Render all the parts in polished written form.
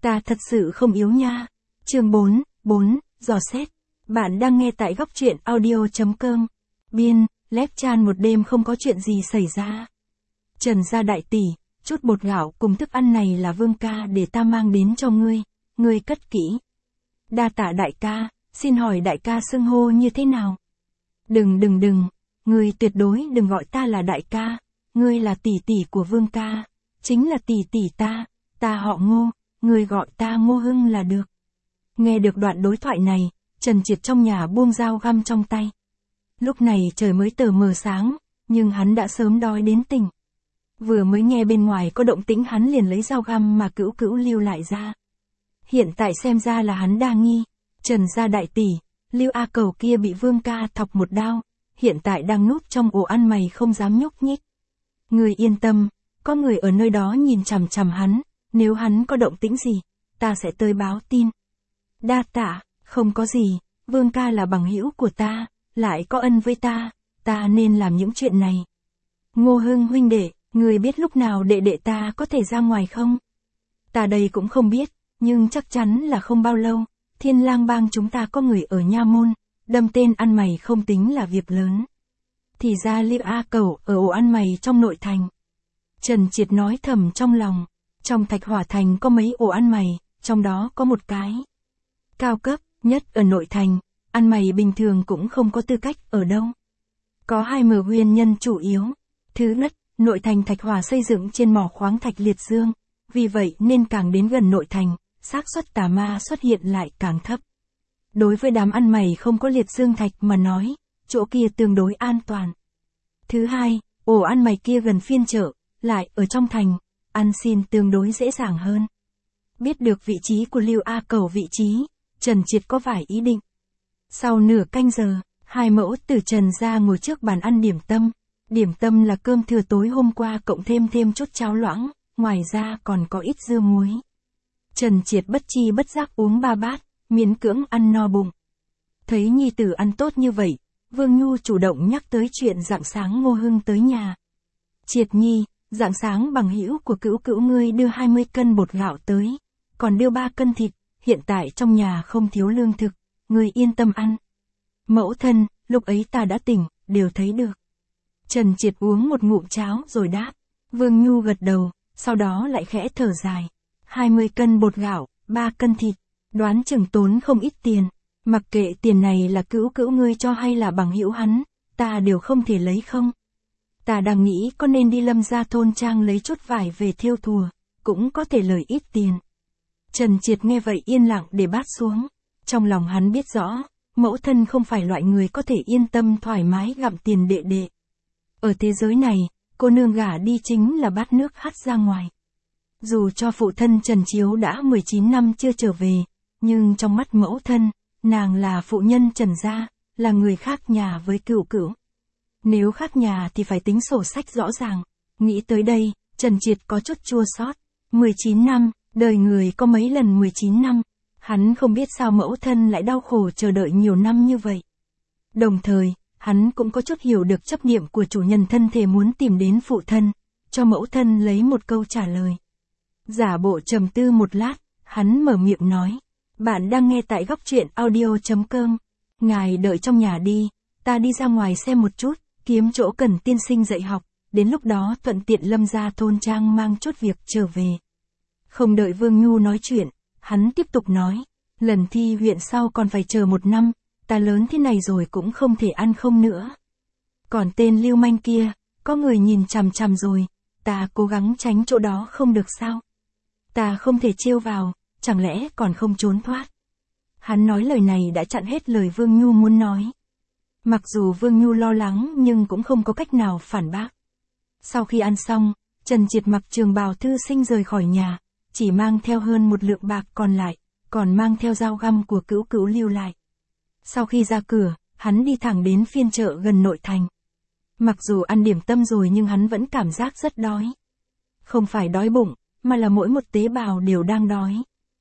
Ta thật sự không yếu nha. Chương 4, dò xét. Bạn đang nghe tại góc truyện audio.com. Biên, Lép Chan một đêm không có chuyện gì xảy ra. Trần gia đại tỷ, chút bột gạo cùng thức ăn này là Vương ca để ta mang đến cho ngươi cất kỹ. Đa tạ đại ca, xin hỏi đại ca xưng hô như thế nào? Đừng, ngươi tuyệt đối đừng gọi ta là đại ca, ngươi là tỷ tỷ của Vương ca, chính là tỷ tỷ ta họ Ngô, ngươi gọi ta Ngô Hưng là được. Nghe được đoạn đối thoại này, Trần Triệt trong nhà buông dao găm trong tay. Lúc này trời mới tờ mờ sáng, nhưng hắn đã sớm đói đến tỉnh. Vừa mới nghe bên ngoài có động tĩnh hắn liền lấy dao găm mà cữu lưu lại ra. Hiện tại xem ra là hắn đa nghi, Trần gia đại tỷ, Lưu A Cầu kia bị Vương ca thọc một đao, hiện tại đang núp trong ổ ăn mày không dám nhúc nhích. Người yên tâm, có người ở nơi đó nhìn chằm chằm hắn, nếu hắn có động tĩnh gì, ta sẽ tới báo tin. Đa tạ, không có gì, Vương ca là bằng hữu của ta, lại có ân với ta nên làm những chuyện này. Ngô Hưng huynh đệ, người biết lúc nào đệ đệ ta có thể ra ngoài không? Ta đây cũng không biết, nhưng chắc chắn là không bao lâu. Thiên Lang bang chúng ta có người ở nha môn, đâm tên ăn mày không tính là việc lớn. Thì ra Lưu A Cầu ở ổ ăn mày trong nội thành. Trần Triệt nói thầm trong lòng, trong Thạch Hỏa Thành có mấy ổ ăn mày, trong đó có một cái cao cấp nhất ở nội thành, ăn mày bình thường cũng không có tư cách ở đâu. Có hai nguyên nhân chủ yếu. Thứ nhất, nội thành Thạch Hỏa xây dựng trên mỏ khoáng thạch liệt dương, vì vậy nên càng đến gần nội thành, xác suất tà ma xuất hiện lại càng thấp. Đối với đám ăn mày không có liệt dương thạch mà nói, chỗ kia tương đối an toàn. Thứ hai, ổ ăn mày kia gần phiên chợ, lại ở trong thành, ăn xin tương đối dễ dàng hơn. Biết được vị trí của Lưu A Cầu vị trí, Trần Triệt có vài ý định. Sau nửa canh giờ, hai mẫu tử Trần ra ngồi trước bàn ăn điểm tâm. Điểm tâm là cơm thừa tối hôm qua cộng thêm chút cháo loãng, ngoài ra còn có ít dưa muối. Trần Triệt bất chi bất giác uống 3 bát, miễn cưỡng ăn no bụng. Thấy nhi tử ăn tốt như vậy, Vương Nhu chủ động nhắc tới chuyện rạng sáng Ngô Hưng tới nhà. Triệt nhi, rạng sáng bằng hữu của cữu ngươi đưa 20 cân bột gạo tới, còn đưa 3 cân thịt, hiện tại trong nhà không thiếu lương thực, ngươi yên tâm ăn. Mẫu thân, lúc ấy ta đã tỉnh, đều thấy được. Trần Triệt uống một ngụm cháo rồi đáp. Vương Nhu gật đầu, sau đó lại khẽ thở dài. 20 cân bột gạo, 3 cân thịt, đoán chừng tốn không ít tiền. Mặc kệ tiền này là cữu ngươi cho hay là bằng hữu hắn, ta đều không thể lấy không. Ta đang nghĩ có nên đi Lâm gia thôn trang lấy chút vải về thêu thùa, cũng có thể lời ít tiền. Trần Triệt nghe vậy yên lặng để bát xuống. Trong lòng hắn biết rõ, mẫu thân không phải loại người có thể yên tâm thoải mái gặm tiền đệ đệ. Ở thế giới này, cô nương gả đi chính là bát nước hắt ra ngoài. Dù cho phụ thân Trần Chiếu đã 19 năm chưa trở về, nhưng trong mắt mẫu thân, nàng là phụ nhân Trần gia, là người khác nhà với cữu. Nếu khác nhà thì phải tính sổ sách rõ ràng. Nghĩ tới đây, Trần Triệt có chút chua xót. 19 năm, đời người có mấy lần 19 năm, hắn không biết sao mẫu thân lại đau khổ chờ đợi nhiều năm như vậy. Đồng thời, hắn cũng có chút hiểu được chấp niệm của chủ nhân thân thể muốn tìm đến phụ thân, cho mẫu thân lấy một câu trả lời. Giả bộ trầm tư một lát, hắn mở miệng nói. Bạn đang nghe tại góc truyện audio.com. Ngài đợi trong nhà đi, ta đi ra ngoài xem một chút, kiếm chỗ cần tiên sinh dạy học, đến lúc đó thuận tiện Lâm gia thôn trang mang chút việc trở về. Không đợi Vương Nhu nói chuyện, hắn tiếp tục nói. Lần thi huyện sau còn phải chờ 1 năm, ta lớn thế này rồi cũng không thể ăn không nữa. Còn tên lưu manh kia, có người nhìn chằm chằm rồi, ta cố gắng tránh chỗ đó không được sao? Ta không thể trêu vào, chẳng lẽ còn không trốn thoát? Hắn nói lời này đã chặn hết lời Vương Nhu muốn nói. Mặc dù Vương Nhu lo lắng nhưng cũng không có cách nào phản bác. Sau khi ăn xong, Trần Triệt mặc trường bào thư sinh rời khỏi nhà, chỉ mang theo hơn 1 lượng bạc còn lại, còn mang theo dao găm của cữu lưu lại. Sau khi ra cửa, hắn đi thẳng đến phiên chợ gần nội thành. Mặc dù ăn điểm tâm rồi nhưng hắn vẫn cảm giác rất đói. Không phải đói bụng, mà là mỗi một tế bào đều đang đói.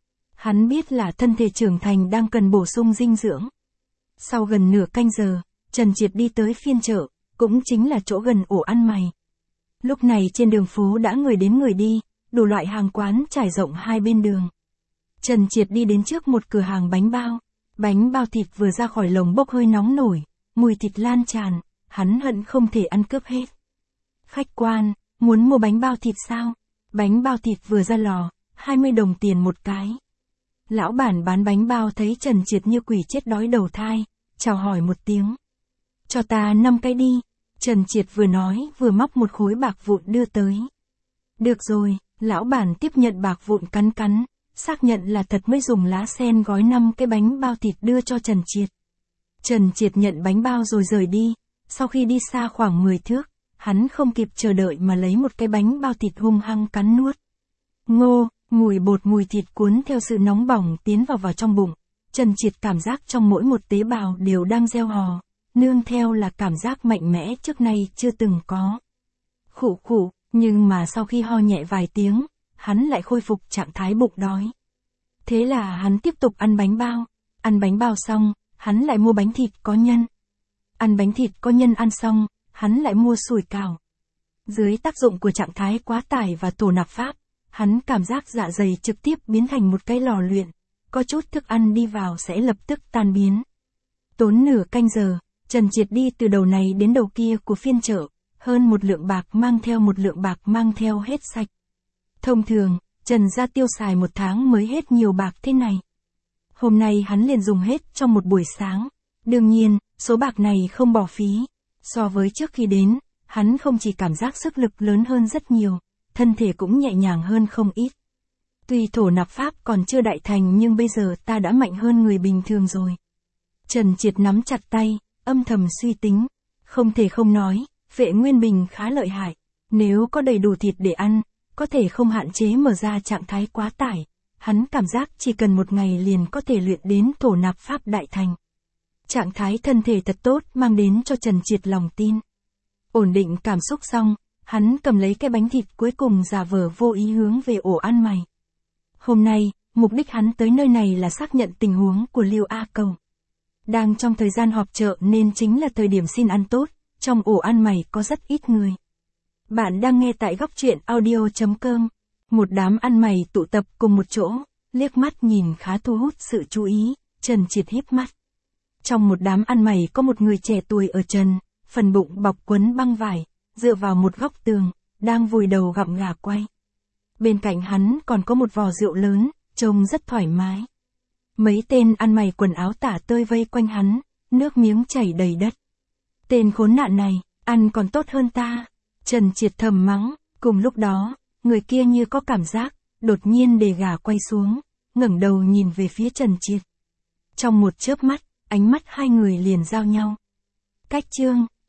Hắn biết là thân thể trưởng thành đang cần bổ sung dinh dưỡng. Sau gần nửa canh giờ, Trần Triệt đi tới phiên chợ, cũng chính là chỗ gần ổ ăn mày. Lúc này trên đường phố đã người đến người đi, đủ loại hàng quán trải rộng hai bên đường. Trần Triệt đi đến trước một cửa hàng bánh bao. Bánh bao thịt vừa ra khỏi lồng bốc hơi nóng nổi, mùi thịt lan tràn, hắn hận không thể ăn cướp hết. Khách quan, muốn mua bánh bao thịt sao? Bánh bao thịt vừa ra lò, 20 đồng tiền một cái. Lão bản bán bánh bao thấy Trần Triệt như quỷ chết đói đầu thai, chào hỏi một tiếng. Cho ta 5 cái đi. Trần Triệt vừa nói vừa móc một khối bạc vụn đưa tới. Được rồi, lão bản tiếp nhận bạc vụn cắn cắn, xác nhận là thật mới dùng lá sen gói 5 cái bánh bao thịt đưa cho Trần Triệt. Trần Triệt nhận bánh bao rồi rời đi, sau khi đi xa khoảng 10 thước, hắn không kịp chờ đợi mà lấy một cái bánh bao thịt hung hăng cắn nuốt. Ngô, mùi bột mùi thịt cuốn theo sự nóng bỏng tiến vào trong bụng, Trần Triệt cảm giác trong mỗi một tế bào đều đang reo hò, nương theo là cảm giác mạnh mẽ trước nay chưa từng có. Khụ khụ, nhưng mà sau khi ho nhẹ vài tiếng, hắn lại khôi phục trạng thái bụng đói. Thế là hắn tiếp tục ăn bánh bao xong, hắn lại mua bánh thịt có nhân. Ăn bánh thịt có nhân ăn xong, hắn lại mua sủi cảo. Dưới tác dụng của trạng thái quá tải và tổ nạp pháp, hắn cảm giác dạ dày trực tiếp biến thành một cái lò luyện, có chút thức ăn đi vào sẽ lập tức tan biến. Tốn nửa canh giờ, Trần Triệt đi từ đầu này đến đầu kia của phiên chợ, hơn một lượng bạc mang theo hết sạch. Thông thường, Trần gia tiêu xài một tháng mới hết nhiều bạc thế này. Hôm nay hắn liền dùng hết trong một buổi sáng. Đương nhiên, số bạc này không bỏ phí. So với trước khi đến, hắn không chỉ cảm giác sức lực lớn hơn rất nhiều, thân thể cũng nhẹ nhàng hơn không ít. Tuy thổ nạp pháp còn chưa đại thành nhưng bây giờ ta đã mạnh hơn người bình thường rồi. Trần Triệt nắm chặt tay, âm thầm suy tính. Không thể không nói, Vệ Nguyên Bình khá lợi hại. Nếu có đầy đủ thịt để ăn, có thể không hạn chế mở ra trạng thái quá tải. Hắn cảm giác chỉ cần một ngày liền có thể luyện đến thổ nạp pháp đại thành. Trạng thái thân thể thật tốt mang đến cho Trần Triệt lòng tin. Ổn định cảm xúc xong, hắn cầm lấy cái bánh thịt cuối cùng giả vờ vô ý hướng về ổ ăn mày. Hôm nay, mục đích hắn tới nơi này là xác nhận tình huống của Lưu A Cầu. Đang trong thời gian họp chợ nên chính là thời điểm xin ăn tốt, trong ổ ăn mày có rất ít người. Bạn đang nghe tại góc truyện audio.com. Một đám ăn mày tụ tập cùng một chỗ, liếc mắt nhìn khá thu hút sự chú ý, Trần Triệt híp mắt. Trong một đám ăn mày có một người trẻ tuổi ở trần, phần bụng bọc quấn băng vải, dựa vào một góc tường, đang vùi đầu gặm gà quay. Bên cạnh hắn còn có một vò rượu lớn, trông rất thoải mái. Mấy tên ăn mày quần áo tả tơi vây quanh hắn, nước miếng chảy đầy đất. Tên khốn nạn này, ăn còn tốt hơn ta. Trần Triệt thầm mắng, cùng lúc đó, người kia như có cảm giác, đột nhiên để gà quay xuống, ngẩng đầu nhìn về phía Trần Triệt. Trong một chớp mắt, ánh mắt hai người liền giao nhau. Cách chương